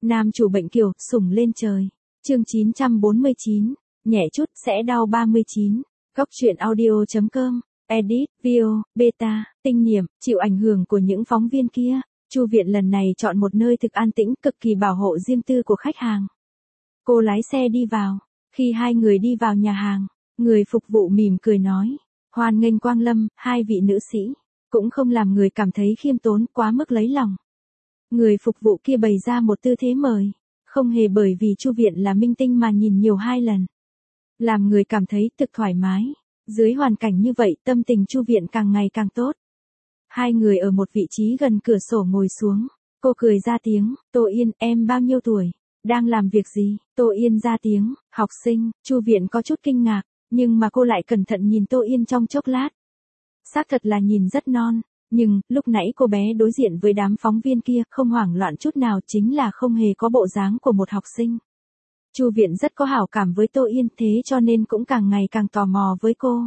Nam chủ bệnh kiều, sủng lên trời. Chương 949, nhẹ chút sẽ đau 39. Góc truyện audio.com. Edit, Vio, Beta, Tinh Niệm, chịu ảnh hưởng của những phóng viên kia. Chu Viện lần này chọn một nơi thực an tĩnh, cực kỳ bảo hộ riêng tư của khách hàng. Cô lái xe đi vào. Khi hai người đi vào nhà hàng, người phục vụ mỉm cười nói, hoan nghênh quang lâm, hai vị nữ sĩ. Cũng không làm người cảm thấy khiêm tốn quá mức lấy lòng. Người phục vụ kia bày ra một tư thế mời, không hề bởi vì Chu Viện là minh tinh mà nhìn nhiều hai lần. Làm người cảm thấy thực thoải mái. Dưới hoàn cảnh như vậy tâm tình Chu Viện càng ngày càng tốt. Hai người ở một vị trí gần cửa sổ ngồi xuống. Cô cười ra tiếng, Tô Yên, em bao nhiêu tuổi? Đang làm việc gì? Tô Yên ra tiếng, học sinh. Chu Viện có chút kinh ngạc, nhưng mà cô lại cẩn thận nhìn Tô Yên trong chốc lát. Xác thật là nhìn rất non, nhưng lúc nãy cô bé đối diện với đám phóng viên kia không hoảng loạn chút nào, chính là không hề có bộ dáng của một học sinh. Chu Viện rất có hảo cảm với Tô Yên, thế cho nên cũng càng ngày càng tò mò với cô.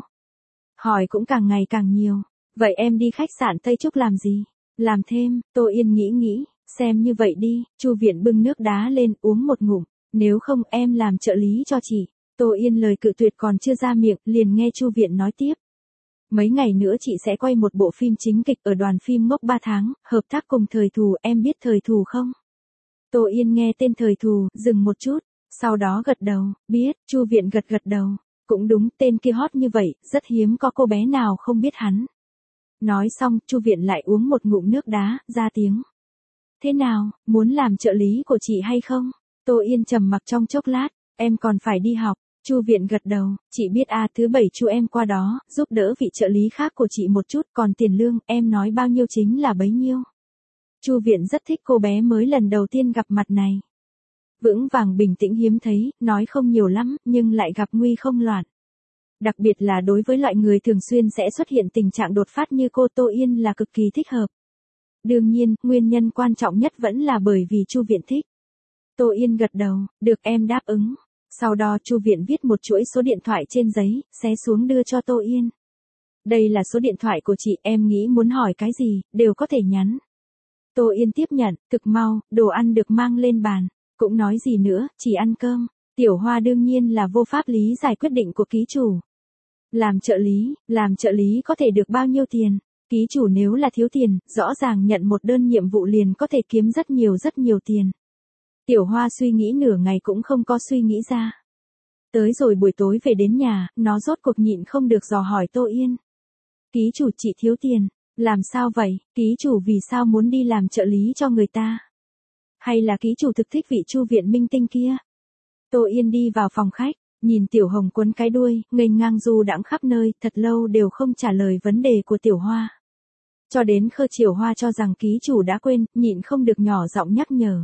Hỏi cũng càng ngày càng nhiều. Vậy em đi khách sạn Tây Trúc làm gì? Làm thêm. Tô Yên nghĩ, xem như vậy đi. Chu Viện bưng nước đá lên uống một ngụm. Nếu không em làm trợ lý cho chị. Tô Yên lời cự tuyệt còn chưa ra miệng, liền nghe Chu Viện nói tiếp. Mấy ngày nữa chị sẽ quay một bộ phim chính kịch ở đoàn phim Ngốc 3 tháng, hợp tác cùng Thời Thù, em biết Thời Thù không? Tô Yên nghe tên Thời Thù, dừng một chút, sau đó gật đầu, biết. Chu Viện gật đầu, cũng đúng, tên kia hot như vậy, rất hiếm có cô bé nào không biết hắn. Nói xong, Chu Viện lại uống một ngụm nước đá, ra tiếng. Thế nào, muốn làm trợ lý của chị hay không? Tô Yên trầm mặc trong chốc lát, em còn phải đi học. Chu Viện gật đầu, chị biết thứ 7 chu em qua đó, giúp đỡ vị trợ lý khác của chị một chút, còn tiền lương, em nói bao nhiêu chính là bấy nhiêu. Chu Viện rất thích cô bé mới lần đầu tiên gặp mặt này. Vững vàng bình tĩnh hiếm thấy, nói không nhiều lắm, nhưng lại gặp nguy không loạn. Đặc biệt là đối với loại người thường xuyên sẽ xuất hiện tình trạng đột phát như cô, Tô Yên là cực kỳ thích hợp. Đương nhiên, nguyên nhân quan trọng nhất vẫn là bởi vì Chu Viện thích. Tô Yên gật đầu, được em đáp ứng. Sau đó Chu Viện viết một chuỗi số điện thoại trên giấy, xé xuống đưa cho Tô Yên. Đây là số điện thoại của chị, em nghĩ muốn hỏi cái gì, đều có thể nhắn. Tô Yên tiếp nhận, thực mau, đồ ăn được mang lên bàn. Cũng nói gì nữa, chỉ ăn cơm. Tiểu Hoa đương nhiên là vô pháp lý giải quyết định của ký chủ. Làm trợ lý có thể được bao nhiêu tiền? Ký chủ nếu là thiếu tiền, rõ ràng nhận một đơn nhiệm vụ liền có thể kiếm rất nhiều tiền. Tiểu Hoa suy nghĩ nửa ngày cũng không có suy nghĩ ra. Tới rồi buổi tối về đến nhà, nó rốt cuộc nhịn không được dò hỏi Tô Yên. Ký chủ, chị thiếu tiền. Làm sao vậy? Ký chủ vì sao muốn đi làm trợ lý cho người ta? Hay là ký chủ thực thích vị Chu Viện minh tinh kia? Tô Yên đi vào phòng khách, nhìn Tiểu Hồng quấn cái đuôi, nghênh ngang du đãng khắp nơi, thật lâu đều không trả lời vấn đề của Tiểu Hoa. Cho đến Khơ Chiều Hoa cho rằng ký chủ đã quên, nhịn không được nhỏ giọng nhắc nhở.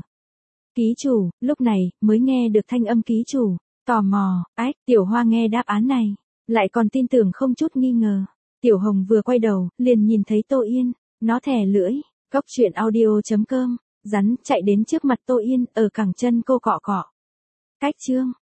Ký chủ, lúc này, mới nghe được thanh âm ký chủ. Tò mò, Tiểu Hoa nghe đáp án này, lại còn tin tưởng không chút nghi ngờ. Tiểu Hồng vừa quay đầu, liền nhìn thấy Tô Yên, nó thè lưỡi. Góc truyện audio.com. Rắn chạy đến trước mặt Tô Yên, ở cẳng chân cô cọ cọ. Cách chương.